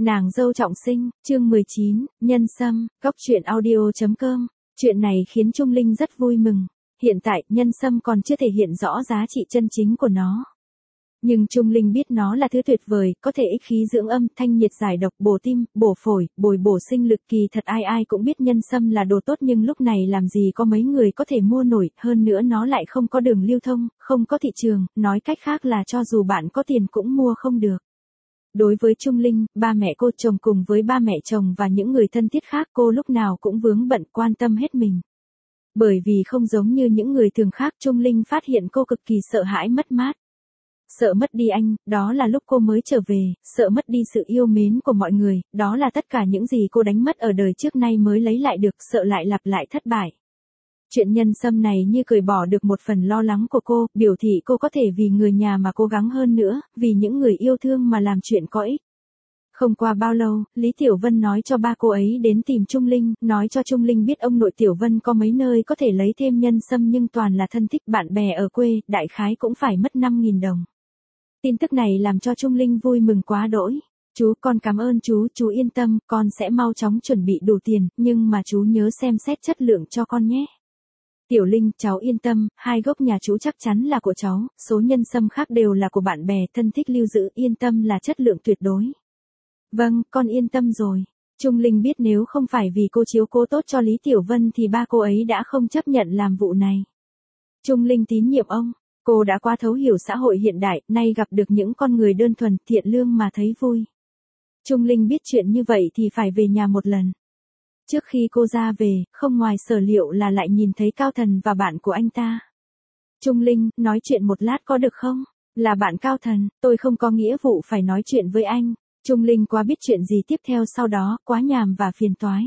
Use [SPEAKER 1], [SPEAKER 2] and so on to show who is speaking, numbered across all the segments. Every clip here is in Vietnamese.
[SPEAKER 1] Nàng dâu trọng sinh, chương 19, nhân sâm, góc truyện audio.com. Chuyện này khiến Trung Linh rất vui mừng. Hiện tại, nhân sâm còn chưa thể hiện rõ giá trị chân chính của nó. Nhưng Trung Linh biết nó là thứ tuyệt vời, có thể ích khí dưỡng âm, thanh nhiệt giải độc, bổ tim, bổ phổi, bổ sinh lực. Kỳ thật ai cũng biết nhân sâm là đồ tốt, nhưng lúc này làm gì có mấy người có thể mua nổi, hơn nữa nó lại không có đường lưu thông, không có thị trường, nói cách khác là cho dù bạn có tiền cũng mua không được. Đối với Trung Linh, ba mẹ cô, chồng cùng với ba mẹ chồng và những người thân thiết khác, cô lúc nào cũng vướng bận quan tâm hết mình. Bởi vì không giống như những người thường khác, Trung Linh phát hiện cô cực kỳ sợ hãi mất mát. Sợ mất đi anh, đó là lúc cô mới trở về, sợ mất đi sự yêu mến của mọi người, đó là tất cả những gì cô đánh mất ở đời trước nay mới lấy lại được, sợ lại lặp lại thất bại. Chuyện nhân sâm này như cởi bỏ được một phần lo lắng của cô, biểu thị cô có thể vì người nhà mà cố gắng hơn nữa, vì những người yêu thương mà làm chuyện có ích. Không qua bao lâu, Lý Tiểu Vân nói cho ba cô ấy đến tìm Trung Linh, nói cho Trung Linh biết ông nội Tiểu Vân có mấy nơi có thể lấy thêm nhân sâm nhưng toàn là thân thích bạn bè ở quê, đại khái cũng phải mất 5.000 đồng. Tin tức này làm cho Trung Linh vui mừng quá đỗi. Chú, con cảm ơn chú yên tâm, con sẽ mau chóng chuẩn bị đủ tiền, nhưng mà chú nhớ xem xét chất lượng cho con nhé. Tiểu Linh, cháu yên tâm, 2 gốc nhà chú chắc chắn là của cháu, số nhân sâm khác đều là của bạn bè thân thích lưu giữ, yên tâm là chất lượng tuyệt đối. Vâng, con yên tâm rồi. Trung Linh biết nếu không phải vì cô chiếu cố tốt cho Lý Tiểu Vân thì ba cô ấy đã không chấp nhận làm vụ này. Trung Linh tín nhiệm ông. Cô đã quá thấu hiểu xã hội hiện đại, nay gặp được những con người đơn thuần, thiện lương mà thấy vui. Trung Linh biết chuyện như vậy thì phải về nhà một lần. Trước khi cô ra về, không ngoài sở liệu là lại nhìn thấy Cao Thần và bạn của anh ta. Trung Linh, nói chuyện một lát có được không? Là bạn Cao Thần, tôi không có nghĩa vụ phải nói chuyện với anh. Trung Linh quá biết chuyện gì tiếp theo sau đó, quá nhàm và phiền toái.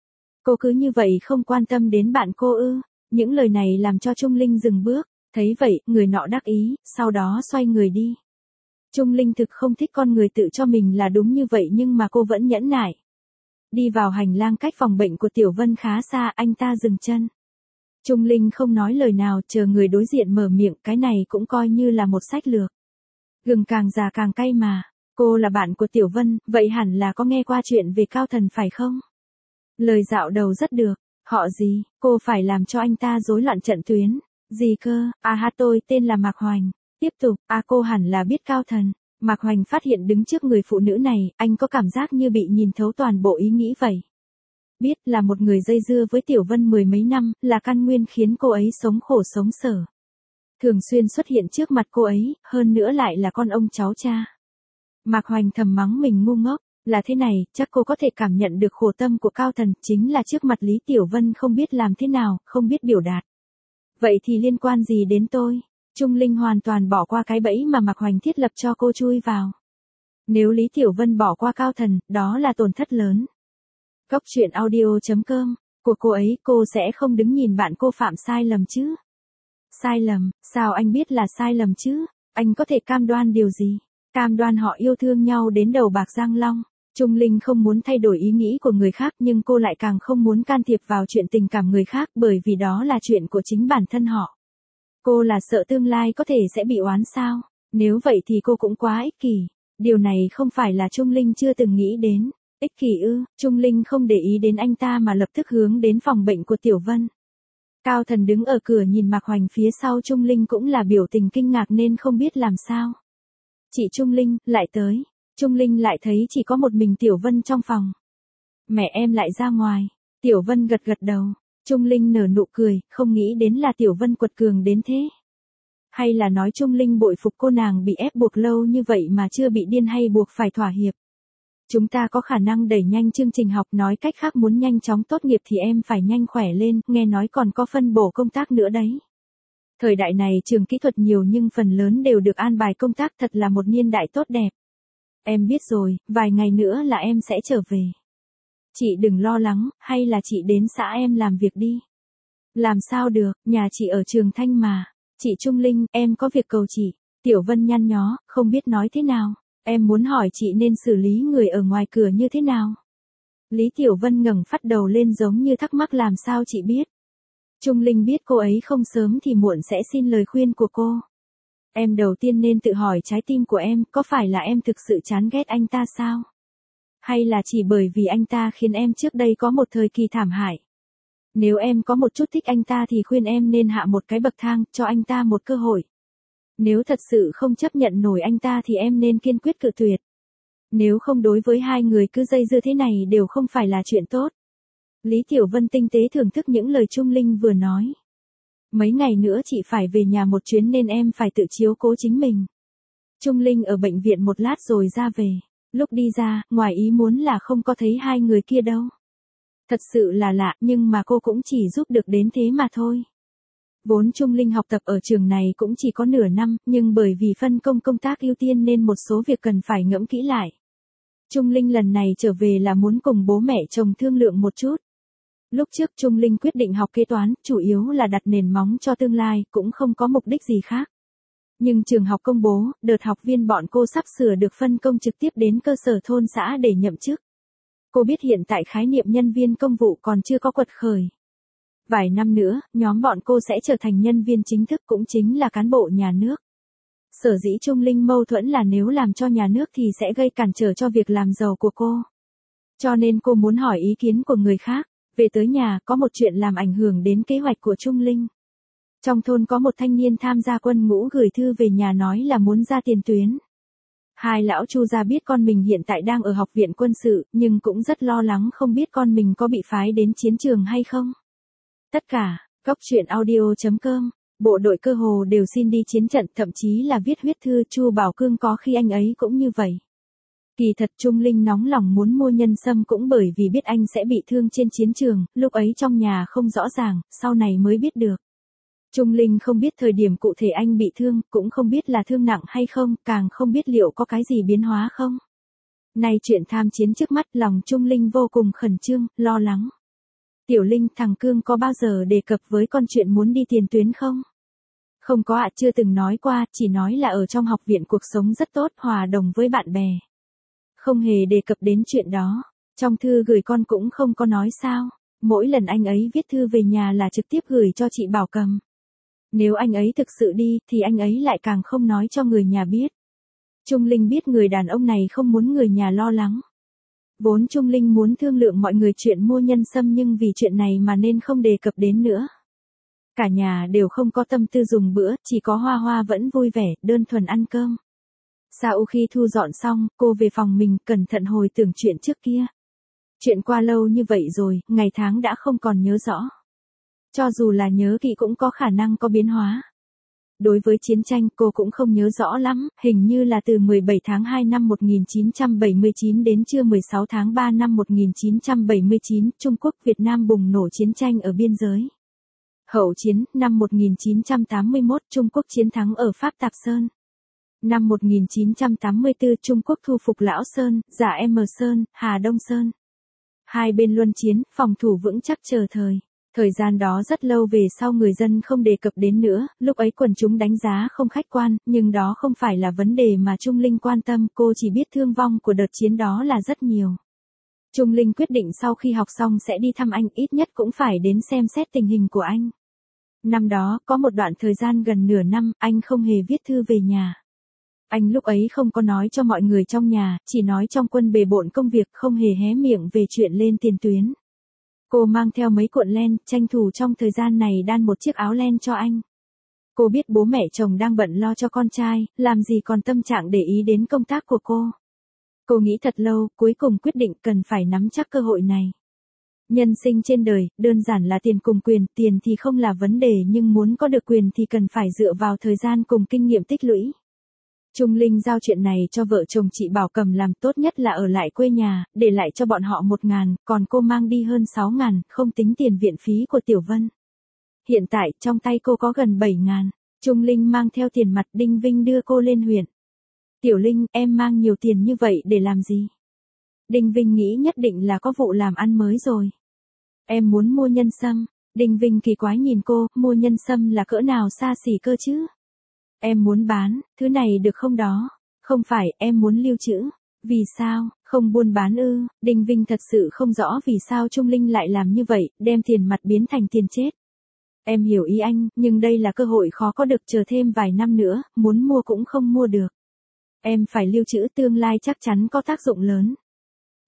[SPEAKER 1] Cô cứ như vậy không quan tâm đến bạn cô ư? Những lời này làm cho Trung Linh dừng bước. Thấy vậy, người nọ đắc ý, sau đó xoay người đi. Trung Linh thực không thích con người tự cho mình là đúng như vậy nhưng mà cô vẫn nhẫn nại. Đi vào hành lang cách phòng bệnh của Tiểu Vân khá xa, anh ta dừng chân. Trung Linh không nói lời nào, chờ người đối diện mở miệng, cái này cũng coi như là một sách lược. Gừng càng già càng cay mà. Cô là bạn của Tiểu Vân, vậy hẳn là có nghe qua chuyện về Cao Thần phải không? Lời dạo đầu rất được. Họ gì, cô phải làm cho anh ta rối loạn trận tuyến. Gì cơ, tôi tên là Mạc Hoành. Tiếp tục, cô hẳn là biết Cao Thần. Mạc Hoành phát hiện đứng trước người phụ nữ này, anh có cảm giác như bị nhìn thấu toàn bộ ý nghĩ vậy. Biết là một người dây dưa với Tiểu Vân 10 mấy năm, là căn nguyên khiến cô ấy sống khổ sống sở. Thường xuyên xuất hiện trước mặt cô ấy, hơn nữa lại là con ông cháu cha. Mạc Hoành thầm mắng mình ngu ngốc, là thế này, chắc cô có thể cảm nhận được khổ tâm của Cao Thần, chính là trước mặt Lý Tiểu Vân không biết làm thế nào, không biết biểu đạt. Vậy thì liên quan gì đến tôi? Trung Linh hoàn toàn bỏ qua cái bẫy mà Mạc Hoành thiết lập cho cô chui vào. Nếu Lý Tiểu Vân bỏ qua Cao Thần, đó là tổn thất lớn. Góc truyện audio.com, của cô ấy, cô sẽ không đứng nhìn bạn cô phạm sai lầm chứ? Sai lầm, sao anh biết là sai lầm chứ? Anh có thể cam đoan điều gì? Cam đoan họ yêu thương nhau đến đầu bạc răng long. Trung Linh không muốn thay đổi ý nghĩ của người khác nhưng cô lại càng không muốn can thiệp vào chuyện tình cảm người khác bởi vì đó là chuyện của chính bản thân họ. Cô là sợ tương lai có thể sẽ bị oán sao? Nếu vậy thì cô cũng quá ích kỷ. Điều này không phải là Trung Linh chưa từng nghĩ đến. Ích kỷ ư? Trung Linh không để ý đến anh ta mà lập tức hướng đến phòng bệnh của Tiểu Vân. Cao Thần đứng ở cửa nhìn Mạc Hoành phía sau Trung Linh cũng là biểu tình kinh ngạc nên không biết làm sao. Chị Trung Linh, lại tới. Trung Linh lại thấy chỉ có một mình Tiểu Vân trong phòng. Mẹ em lại ra ngoài. Tiểu Vân gật đầu. Trung Linh nở nụ cười, không nghĩ đến là Tiểu Vân quật cường đến thế. Hay là nói Trung Linh bội phục cô nàng bị ép buộc lâu như vậy mà chưa bị điên hay buộc phải thỏa hiệp. Chúng ta có khả năng đẩy nhanh chương trình học, nói cách khác muốn nhanh chóng tốt nghiệp thì em phải nhanh khỏe lên, nghe nói còn có phân bổ công tác nữa đấy. Thời đại này trường kỹ thuật nhiều nhưng phần lớn đều được an bài công tác, thật là một niên đại tốt đẹp. Em biết rồi, vài ngày nữa là em sẽ trở về. Chị đừng lo lắng, hay là chị đến xã em làm việc đi. Làm sao được, nhà chị ở Trường Thanh mà. Chị Trung Linh, em có việc cầu chị. Tiểu Vân nhăn nhó, không biết nói thế nào. Em muốn hỏi chị nên xử lý người ở ngoài cửa như thế nào. Lý Tiểu Vân ngẩng phát đầu lên giống như thắc mắc làm sao chị biết. Trung Linh biết cô ấy không sớm thì muộn sẽ xin lời khuyên của cô. Em đầu tiên nên tự hỏi trái tim của em, có phải là em thực sự chán ghét anh ta sao? Hay là chỉ bởi vì anh ta khiến em trước đây có một thời kỳ thảm hại? Nếu em có một chút thích anh ta thì khuyên em nên hạ một cái bậc thang, cho anh ta một cơ hội. Nếu thật sự không chấp nhận nổi anh ta thì em nên kiên quyết cự tuyệt. Nếu không đối với hai người cứ dây dưa thế này đều không phải là chuyện tốt. Lý Tiểu Vân tinh tế thưởng thức những lời Trung Linh vừa nói. Mấy ngày nữa chị phải về nhà một chuyến nên em phải tự chiếu cố chính mình. Trung Linh ở bệnh viện một lát rồi ra về. Lúc đi ra, ngoài ý muốn là không có thấy hai người kia đâu. Thật sự là lạ, nhưng mà cô cũng chỉ giúp được đến thế mà thôi. Vốn Trung Linh học tập ở trường này cũng chỉ có nửa năm, nhưng bởi vì phân công công tác ưu tiên nên một số việc cần phải ngẫm kỹ lại. Trung Linh lần này trở về là muốn cùng bố mẹ chồng thương lượng một chút. Lúc trước Trung Linh quyết định học kế toán, chủ yếu là đặt nền móng cho tương lai, cũng không có mục đích gì khác. Nhưng trường học công bố, đợt học viên bọn cô sắp sửa được phân công trực tiếp đến cơ sở thôn xã để nhậm chức. Cô biết hiện tại khái niệm nhân viên công vụ còn chưa có quật khởi. Vài năm nữa, nhóm bọn cô sẽ trở thành nhân viên chính thức, cũng chính là cán bộ nhà nước. Sở dĩ Trung Linh mâu thuẫn là nếu làm cho nhà nước thì sẽ gây cản trở cho việc làm giàu của cô. Cho nên cô muốn hỏi ý kiến của người khác. Về tới nhà, có một chuyện làm ảnh hưởng đến kế hoạch của Trung Linh. Trong thôn có một thanh niên tham gia quân ngũ gửi thư về nhà nói là muốn ra tiền tuyến. Hai lão Chu gia biết con mình hiện tại đang ở học viện quân sự, nhưng cũng rất lo lắng không biết con mình có bị phái đến chiến trường hay không. Tất cả, góc truyện audio.com, bộ đội cơ hồ đều xin đi chiến trận, thậm chí là viết huyết thư. Chu Bảo Cương có khi anh ấy cũng như vậy. Kỳ thật Trung Linh nóng lòng muốn mua nhân sâm cũng bởi vì biết anh sẽ bị thương trên chiến trường, lúc ấy trong nhà không rõ ràng, sau này mới biết được. Trung Linh không biết thời điểm cụ thể anh bị thương, cũng không biết là thương nặng hay không, càng không biết liệu có cái gì biến hóa không. Nay chuyện tham chiến trước mắt, lòng Trung Linh vô cùng khẩn trương, lo lắng. Tiểu Linh, thằng Cương có bao giờ đề cập với con chuyện muốn đi tiền tuyến không? Không có ạ, chưa từng nói qua, chỉ nói là ở trong học viện cuộc sống rất tốt, hòa đồng với bạn bè. Không hề đề cập đến chuyện đó. Trong thư gửi con cũng không có nói sao. Mỗi lần anh ấy viết thư về nhà là trực tiếp gửi cho chị Bảo Cầm. Nếu anh ấy thực sự đi, thì anh ấy lại càng không nói cho người nhà biết. Trung Linh biết người đàn ông này không muốn người nhà lo lắng. Vốn Trung Linh muốn thương lượng mọi người chuyện mua nhân sâm, nhưng vì chuyện này mà nên không đề cập đến nữa. Cả nhà đều không có tâm tư dùng bữa, chỉ có Hoa Hoa vẫn vui vẻ, đơn thuần ăn cơm. Sau khi thu dọn xong, cô về phòng mình, cẩn thận hồi tưởng chuyện trước kia. Chuyện qua lâu như vậy rồi, ngày tháng đã không còn nhớ rõ. Cho dù là nhớ kỹ cũng có khả năng có biến hóa. Đối với chiến tranh cô cũng không nhớ rõ lắm, hình như là từ 17 tháng 2 năm 1979 đến trưa 16 tháng 3 năm 1979, Trung Quốc Việt Nam bùng nổ chiến tranh ở biên giới. Hậu chiến, năm 1981, Trung Quốc chiến thắng ở Pháp Tạp Sơn. Năm 1984, Trung Quốc thu phục Lão Sơn, Giả M Sơn, Hà Đông Sơn. Hai bên luân chiến, phòng thủ vững chắc chờ thời. Thời gian đó rất lâu về sau người dân không đề cập đến nữa, lúc ấy quần chúng đánh giá không khách quan, nhưng đó không phải là vấn đề mà Trung Linh quan tâm, cô chỉ biết thương vong của đợt chiến đó là rất nhiều. Trung Linh quyết định sau khi học xong sẽ đi thăm anh, ít nhất cũng phải đến xem xét tình hình của anh. Năm đó, có một đoạn thời gian gần nửa năm, anh không hề viết thư về nhà. Anh lúc ấy không có nói cho mọi người trong nhà, chỉ nói trong quân bề bộn công việc, không hề hé miệng về chuyện lên tiền tuyến. Cô mang theo mấy cuộn len, tranh thủ trong thời gian này đan một chiếc áo len cho anh. Cô biết bố mẹ chồng đang bận lo cho con trai, làm gì còn tâm trạng để ý đến công tác của cô. Cô nghĩ thật lâu, cuối cùng quyết định cần phải nắm chắc cơ hội này. Nhân sinh trên đời, đơn giản là tiền cùng quyền, tiền thì không là vấn đề nhưng muốn có được quyền thì cần phải dựa vào thời gian cùng kinh nghiệm tích lũy. Trung Linh giao chuyện này cho vợ chồng chị Bảo Cầm làm, tốt nhất là ở lại quê nhà, để lại cho bọn họ 1.000, còn cô mang đi hơn 6.000, không tính tiền viện phí của Tiểu Vân. Hiện tại, trong tay cô có gần 7.000. Trung Linh mang theo tiền mặt, Đinh Vinh đưa cô lên huyện. Tiểu Linh, em mang nhiều tiền như vậy để làm gì? Đinh Vinh nghĩ nhất định là có vụ làm ăn mới rồi. Em muốn mua nhân sâm. Đinh Vinh kỳ quái nhìn cô, mua nhân sâm là cỡ nào xa xỉ cơ chứ? Em muốn bán, thứ này được không đó? Không phải, em muốn lưu trữ. Vì sao, không buôn bán ư? Đinh Vinh thật sự không rõ vì sao Trung Linh lại làm như vậy, đem tiền mặt biến thành tiền chết. Em hiểu ý anh, nhưng đây là cơ hội khó có được, chờ thêm vài năm nữa, muốn mua cũng không mua được. Em phải lưu trữ, tương lai chắc chắn có tác dụng lớn.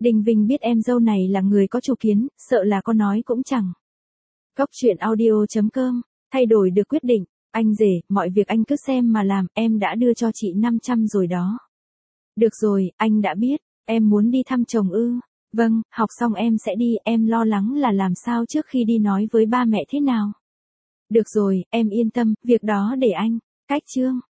[SPEAKER 1] Đình Vinh biết em dâu này là người có chủ kiến, sợ là có nói cũng chẳng. Góc truyện audio.com, thay đổi được quyết định, anh rể, mọi việc anh cứ xem mà làm, em đã đưa cho chị 500 rồi đó. Được rồi, anh đã biết, em muốn đi thăm chồng ư? Vâng, học xong em sẽ đi, em lo lắng là làm sao trước khi đi nói với ba mẹ thế nào. Được rồi, em yên tâm, việc đó để anh. Cách chương